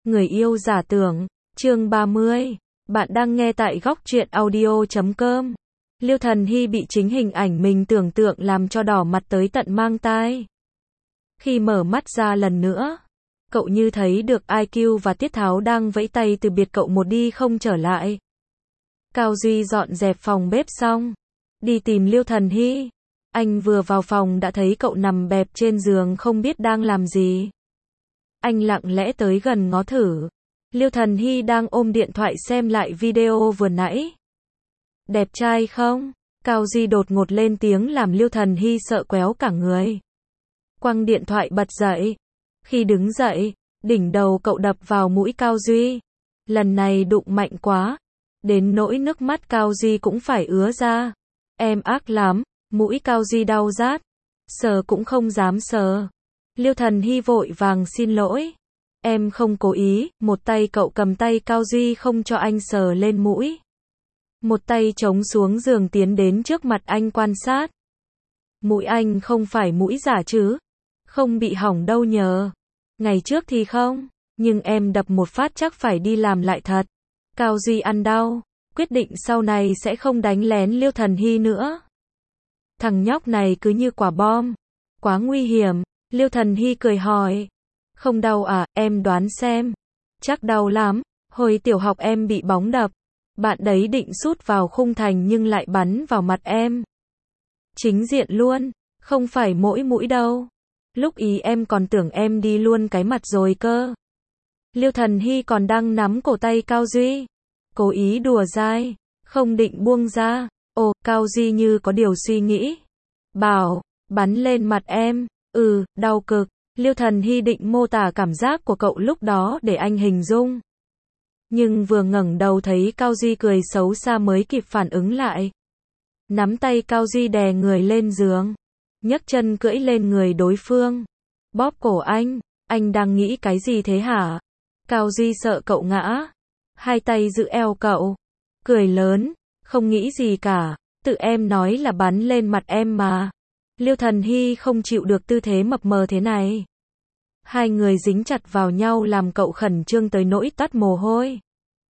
Người yêu giả tưởng, chương 30. Bạn đang nghe tại góc truyện audio.com. Liêu Thần Hy bị chính hình ảnh mình tưởng tượng làm cho đỏ mặt tới tận mang tai. Khi mở mắt ra lần nữa, cậu như thấy được IQ và Tiết Tháo đang vẫy tay từ biệt cậu một đi không trở lại. Cao Duy dọn dẹp phòng bếp xong, đi tìm Liêu Thần Hy. Anh vừa vào phòng đã thấy cậu nằm bẹp trên giường không biết đang làm gì. Anh lặng lẽ tới gần ngó thử. Liêu Thần Hy đang ôm điện thoại xem lại video vừa nãy. Đẹp trai không? Cao Duy đột ngột lên tiếng làm Liêu Thần Hy sợ quéo cả người. Quăng điện thoại bật dậy. Khi đứng dậy, đỉnh đầu cậu đập vào mũi Cao Duy. Lần này đụng mạnh quá, đến nỗi nước mắt Cao Duy cũng phải ứa ra. Em ác lắm, mũi Cao Duy đau rát. Sờ cũng không dám sờ. Liêu Thần Hy vội vàng xin lỗi. Em không cố ý, một tay cậu cầm tay Cao Duy không cho anh sờ lên mũi. Một tay chống xuống giường tiến đến trước mặt anh quan sát. Mũi anh không phải mũi giả chứ? Không bị hỏng đâu nhờ. Ngày trước thì không, nhưng em đập một phát chắc phải đi làm lại thật. Cao Duy ăn đau, quyết định sau này sẽ không đánh lén Liêu Thần Hy nữa. Thằng nhóc này cứ như quả bom, quá nguy hiểm. Liêu Thần Hy cười hỏi. Không đau à, em đoán xem. Chắc đau lắm, hồi tiểu học em bị bóng đập. Bạn đấy định sút vào khung thành nhưng lại bắn vào mặt em. Chính diện luôn, không phải mỗi mũi đâu. Lúc ý em còn tưởng em đi luôn cái mặt rồi cơ. Liêu Thần Hy còn đang nắm cổ tay Cao Duy. Cố ý đùa dai, không định buông ra. Ồ, Cao Duy như có điều suy nghĩ. Bảo, bắn lên mặt em. Đau cực. Liêu Thần Hy định mô tả cảm giác của cậu lúc đó để anh hình dung. Nhưng vừa ngẩng đầu thấy Cao Duy cười xấu xa mới kịp phản ứng lại. Nắm tay Cao Duy đè người lên giường. Nhấc chân cưỡi lên người đối phương. Bóp cổ anh đang nghĩ cái gì thế hả? Cao Duy sợ cậu ngã. Hai tay giữ eo cậu. Cười lớn, không nghĩ gì cả. Tự em nói là bắn lên mặt em mà. Liêu Thần Hy không chịu được tư thế mập mờ thế này. Hai người dính chặt vào nhau làm cậu khẩn trương tới nỗi toát mồ hôi.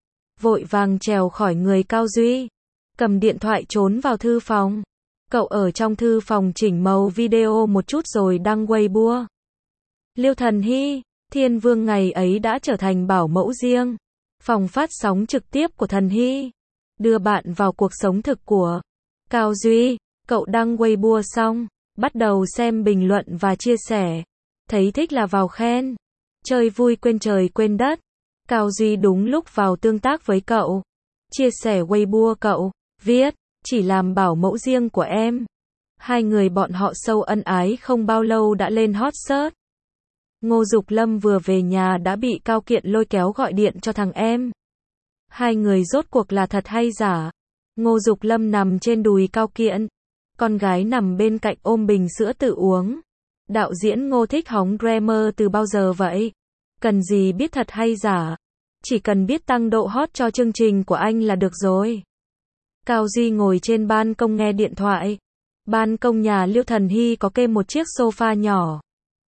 Vội vàng trèo khỏi người Cao Duy. Cầm điện thoại trốn vào thư phòng. Cậu ở trong thư phòng chỉnh màu video một chút rồi đăng Weibo. Liêu Thần Hy, Thiên Vương ngày ấy đã trở thành bảo mẫu riêng. Phòng phát sóng trực tiếp của Thần Hy. Đưa bạn vào cuộc sống thực của Cao Duy. Cậu đăng Weibo xong, bắt đầu xem bình luận và chia sẻ. Thấy thích là vào khen. Chơi vui quên trời quên đất. Cao Duy đúng lúc vào tương tác với cậu. Chia sẻ Weibo cậu, viết, chỉ làm bảo mẫu riêng của em. Hai người bọn họ sâu ân ái không bao lâu đã lên hot search. Ngô Dục Lâm vừa về nhà đã bị Cao Kiện lôi kéo gọi điện cho thằng em. Hai người rốt cuộc là thật hay giả? Ngô Dục Lâm nằm trên đùi Cao Kiện. Con gái nằm bên cạnh ôm bình sữa tự uống. Đạo diễn Ngô thích hóng drama từ bao giờ vậy? Cần gì biết thật hay giả? Chỉ cần biết tăng độ hot cho chương trình của anh là được rồi. Cao Duy ngồi trên ban công nghe điện thoại. Ban công nhà Liêu Thần Hy có kê một chiếc sofa nhỏ.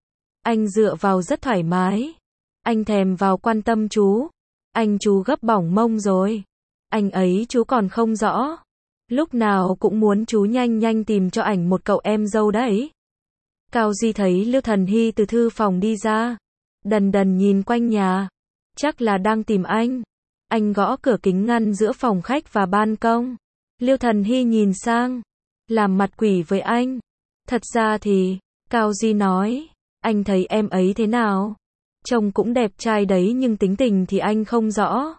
Anh dựa vào rất thoải mái. Anh thèm vào quan tâm chú. Chú gấp bỏng mông rồi. Anh ấy chú còn không rõ. Lúc nào cũng muốn chú nhanh nhanh tìm cho ảnh một cậu em dâu đấy. Cao Duy thấy Liêu Thần Hy từ thư phòng đi ra. Đần đần nhìn quanh nhà. Chắc là đang tìm anh. Anh gõ cửa kính ngăn giữa phòng khách và ban công. Liêu Thần Hy nhìn sang. Làm mặt quỷ với anh. Thật ra thì, Cao Duy nói. Anh thấy em ấy thế nào? Trông cũng đẹp trai đấy nhưng tính tình thì anh không rõ.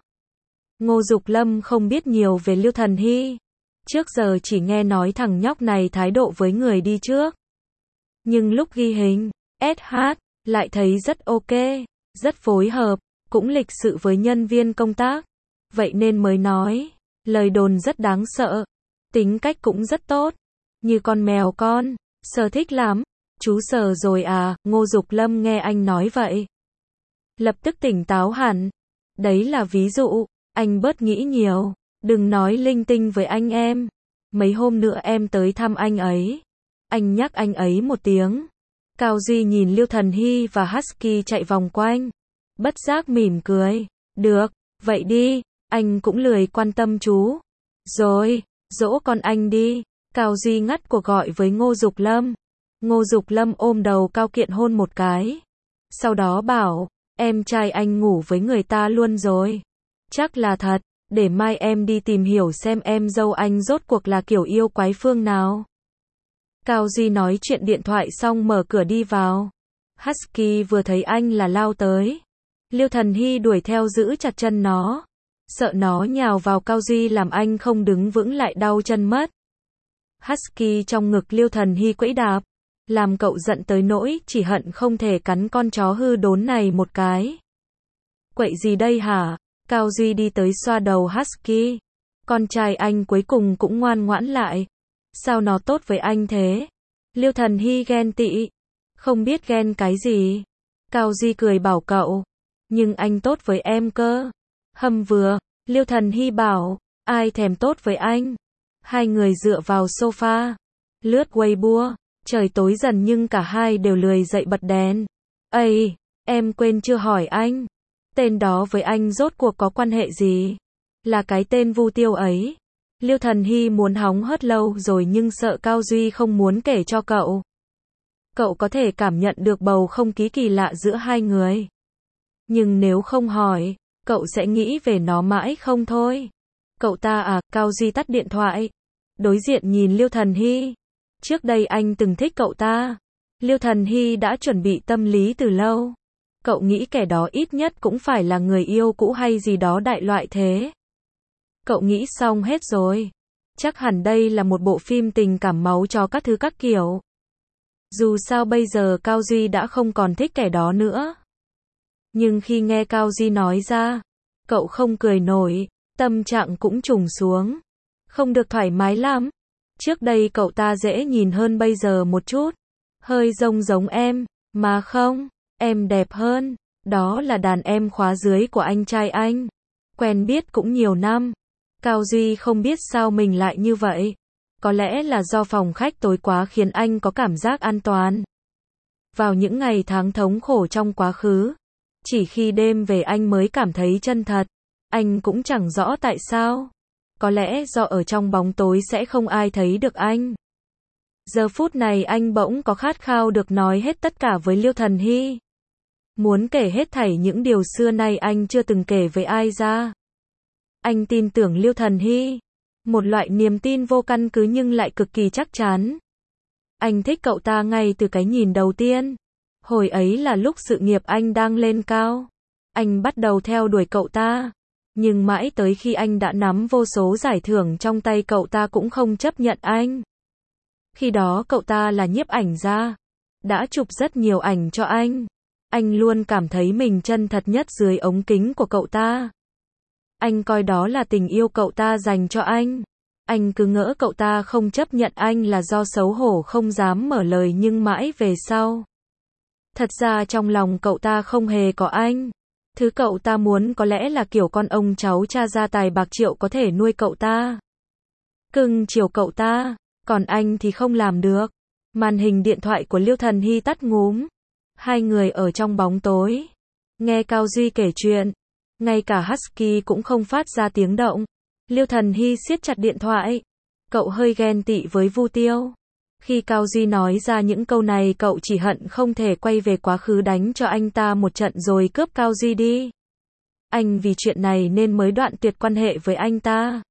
Ngô Dục Lâm không biết nhiều về Liêu Thần Hy. Trước giờ chỉ nghe nói thằng nhóc này thái độ với người đi trước. Nhưng lúc ghi hình, SH, lại thấy rất ok, rất phối hợp, cũng lịch sự với nhân viên công tác. Vậy nên mới nói, lời đồn rất đáng sợ, tính cách cũng rất tốt, như con mèo con, Sờ thích lắm. Chú Sờ rồi à? Ngô Dục Lâm nghe anh nói vậy. Lập tức tỉnh táo hẳn. Đấy là ví dụ, anh bớt nghĩ nhiều, đừng nói linh tinh với anh em. Mấy hôm nữa em tới thăm anh ấy. Anh nhắc anh ấy một tiếng. Cao Duy nhìn Liêu Thần Hy và Husky chạy vòng quanh. bất giác mỉm cười. Được, vậy đi, anh cũng lười quan tâm chú. Rồi, dỗ con anh đi. Cao Duy ngắt cuộc gọi với Ngô Dục Lâm. Ngô Dục Lâm ôm đầu Cao Kiện hôn một cái. Sau đó bảo, em trai anh ngủ với người ta luôn rồi. Chắc là thật, để mai em đi tìm hiểu xem em dâu anh rốt cuộc là kiểu yêu quái phương nào. Cao Duy nói chuyện điện thoại xong mở cửa đi vào. Husky vừa thấy anh là lao tới. Liêu Thần Hy đuổi theo giữ chặt chân nó. Sợ nó nhào vào Cao Duy làm anh không đứng vững lại đau chân mất. Husky trong ngực Liêu Thần Hy quẫy đạp. Làm cậu giận tới nỗi chỉ hận không thể cắn con chó hư đốn này một cái. Quậy gì đây hả? Cao Duy đi tới xoa đầu Husky. Con trai anh cuối cùng cũng ngoan ngoãn lại. Sao nó tốt với anh thế? Liêu Thần Hy ghen tị. Không biết ghen cái gì. Cao Duy cười bảo cậu. Nhưng anh tốt với em cơ. Hâm vừa. Liêu Thần Hy bảo. Ai thèm tốt với anh? Hai người dựa vào sofa. Lướt Weibo. Trời tối dần nhưng cả hai đều lười dậy bật đèn. Ây, em quên chưa hỏi anh. Tên đó với anh rốt cuộc có quan hệ gì? Là cái tên Vu Tiêu ấy. Liêu Thần Hy muốn hóng hớt lâu rồi nhưng sợ Cao Duy không muốn kể cho cậu. Cậu có thể cảm nhận được bầu không khí kỳ lạ giữa hai người. Nhưng nếu không hỏi, cậu sẽ nghĩ về nó mãi không thôi. Cậu ta à? Cao Duy tắt điện thoại. Đối diện nhìn Liêu Thần Hy. Trước đây anh từng thích cậu ta. Liêu Thần Hy đã chuẩn bị tâm lý từ lâu. Cậu nghĩ kẻ đó ít nhất cũng phải là người yêu cũ hay gì đó đại loại thế. Cậu nghĩ xong hết rồi. Chắc hẳn đây là một bộ phim tình cảm máu chó các thứ các kiểu. Dù sao bây giờ Cao Duy đã không còn thích kẻ đó nữa. Nhưng khi nghe Cao Duy nói ra, cậu không cười nổi, tâm trạng cũng trùng xuống. Không được thoải mái lắm. Trước đây cậu ta dễ nhìn hơn bây giờ một chút. Hơi giống em, mà không, em đẹp hơn. Đó là đàn em khóa dưới của anh trai anh. Quen biết cũng nhiều năm. Cao Duy không biết sao mình lại như vậy. Có lẽ là do phòng khách tối quá khiến anh có cảm giác an toàn. Vào những ngày tháng thống khổ trong quá khứ, chỉ khi đêm về anh mới cảm thấy chân thật. Anh cũng chẳng rõ tại sao. Có lẽ do ở trong bóng tối sẽ không ai thấy được anh. Giờ phút này anh bỗng có khát khao được nói hết tất cả với Liêu Thần Hy. Muốn kể hết thảy những điều xưa nay anh chưa từng kể với ai ra. Anh tin tưởng Liêu Thần Hy. Một loại niềm tin vô căn cứ nhưng lại cực kỳ chắc chắn. Anh thích cậu ta ngay từ cái nhìn đầu tiên. Hồi ấy là lúc sự nghiệp anh đang lên cao. Anh bắt đầu theo đuổi cậu ta. Nhưng mãi tới khi anh đã nắm vô số giải thưởng trong tay cậu ta cũng không chấp nhận anh. Khi đó cậu ta là nhiếp ảnh gia. Đã chụp rất nhiều ảnh cho anh. Anh luôn cảm thấy mình chân thật nhất dưới ống kính của cậu ta. Anh coi đó là tình yêu cậu ta dành cho anh. Anh cứ ngỡ cậu ta không chấp nhận anh là do xấu hổ không dám mở lời nhưng mãi về sau. Thật ra trong lòng cậu ta không hề có anh. Thứ cậu ta muốn có lẽ là kiểu con ông cháu cha gia tài bạc triệu có thể nuôi cậu ta. Cưng chiều cậu ta. Còn anh thì không làm được. Màn hình điện thoại của Liêu Thần Hy tắt ngúm. Hai người ở trong bóng tối. Nghe Cao Duy kể chuyện. Ngay cả Husky cũng không phát ra tiếng động. Liêu Thần Hy siết chặt điện thoại. Cậu hơi ghen tị với Vu Tiêu. Khi Cao Duy nói ra những câu này cậu chỉ hận không thể quay về quá khứ đánh cho anh ta một trận rồi cướp Cao Duy đi. Anh vì chuyện này nên mới đoạn tuyệt quan hệ với anh ta.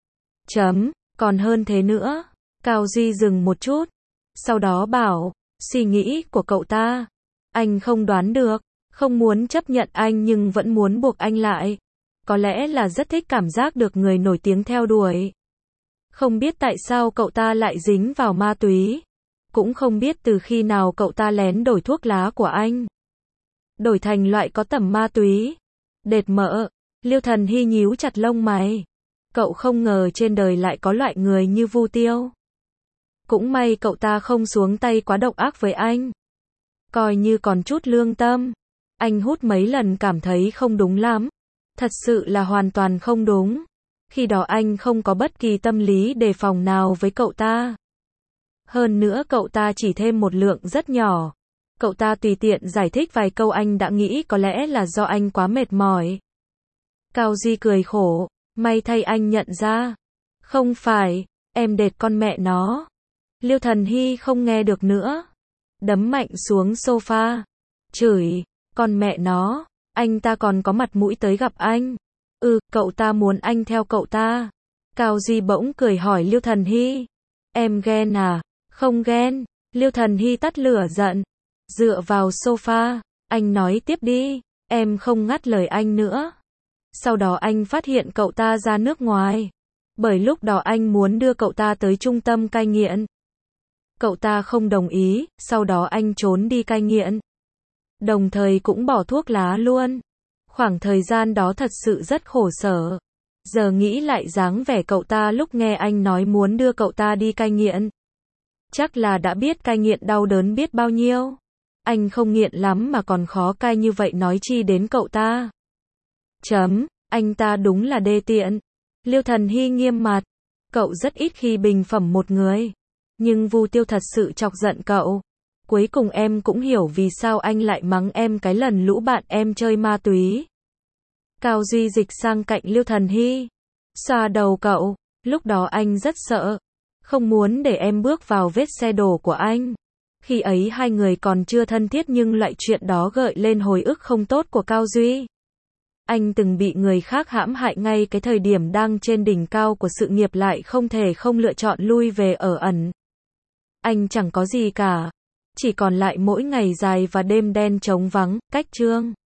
Còn hơn thế nữa. Cao Duy dừng một chút. Sau đó bảo, suy nghĩ của cậu ta. Anh không đoán được. Không muốn chấp nhận anh nhưng vẫn muốn buộc anh lại. Có lẽ là rất thích cảm giác được người nổi tiếng theo đuổi. Không biết tại sao cậu ta lại dính vào ma túy. Cũng không biết từ khi nào cậu ta lén đổi thuốc lá của anh. Đổi thành loại có tẩm ma túy. Đệt mỡ. Liêu Thần Hy nhíu chặt lông mày. Cậu không ngờ trên đời lại có loại người như Vu Tiêu. Cũng may cậu ta không xuống tay quá độc ác với anh. Coi như còn chút lương tâm. Anh hút mấy lần cảm thấy không đúng lắm. Thật sự là hoàn toàn không đúng. Khi đó anh không có bất kỳ tâm lý đề phòng nào với cậu ta. Hơn nữa cậu ta chỉ thêm một lượng rất nhỏ. Cậu ta tùy tiện giải thích vài câu, anh đã nghĩ có lẽ là do anh quá mệt mỏi. Cao Duy cười khổ, may thay anh nhận ra. Không phải, em đệt con mẹ nó. Liêu Thần Hy không nghe được nữa. Đấm mạnh xuống sofa. Chửi, con mẹ nó, anh ta còn có mặt mũi tới gặp anh. Cậu ta muốn anh theo cậu ta. Cao Duy bỗng cười hỏi Liêu Thần Hy. Em ghen à? Không ghen. Liêu Thần Hy tắt lửa giận. Dựa vào sofa, anh nói tiếp đi. Em không ngắt lời anh nữa. Sau đó anh phát hiện cậu ta ra nước ngoài. Bởi lúc đó anh muốn đưa cậu ta tới trung tâm cai nghiện. Cậu ta không đồng ý, sau đó anh trốn đi cai nghiện. Đồng thời cũng bỏ thuốc lá luôn. Khoảng thời gian đó thật sự rất khổ sở. Giờ nghĩ lại dáng vẻ cậu ta lúc nghe anh nói muốn đưa cậu ta đi cai nghiện. Chắc là đã biết cai nghiện đau đớn biết bao nhiêu. Anh không nghiện lắm mà còn khó cai như vậy nói chi đến cậu ta. Anh ta đúng là đê tiện. Liêu Thần Hy nghiêm mặt. Cậu rất ít khi bình phẩm một người. Nhưng Vu Tiêu thật sự chọc giận cậu. Cuối cùng em cũng hiểu vì sao anh lại mắng em cái lần lũ bạn em chơi ma túy. Cao Duy dịch sang cạnh Liêu Thần Hy. Xoa đầu cậu. Lúc đó anh rất sợ. Không muốn để em bước vào vết xe đổ của anh. Khi ấy hai người còn chưa thân thiết nhưng loại chuyện đó gợi lên hồi ức không tốt của Cao Duy. Anh từng bị người khác hãm hại ngay cái thời điểm đang trên đỉnh cao của sự nghiệp lại không thể không lựa chọn lui về ở ẩn. Anh chẳng có gì cả. Chỉ còn lại mỗi ngày dài và đêm đen trống vắng, cách trương.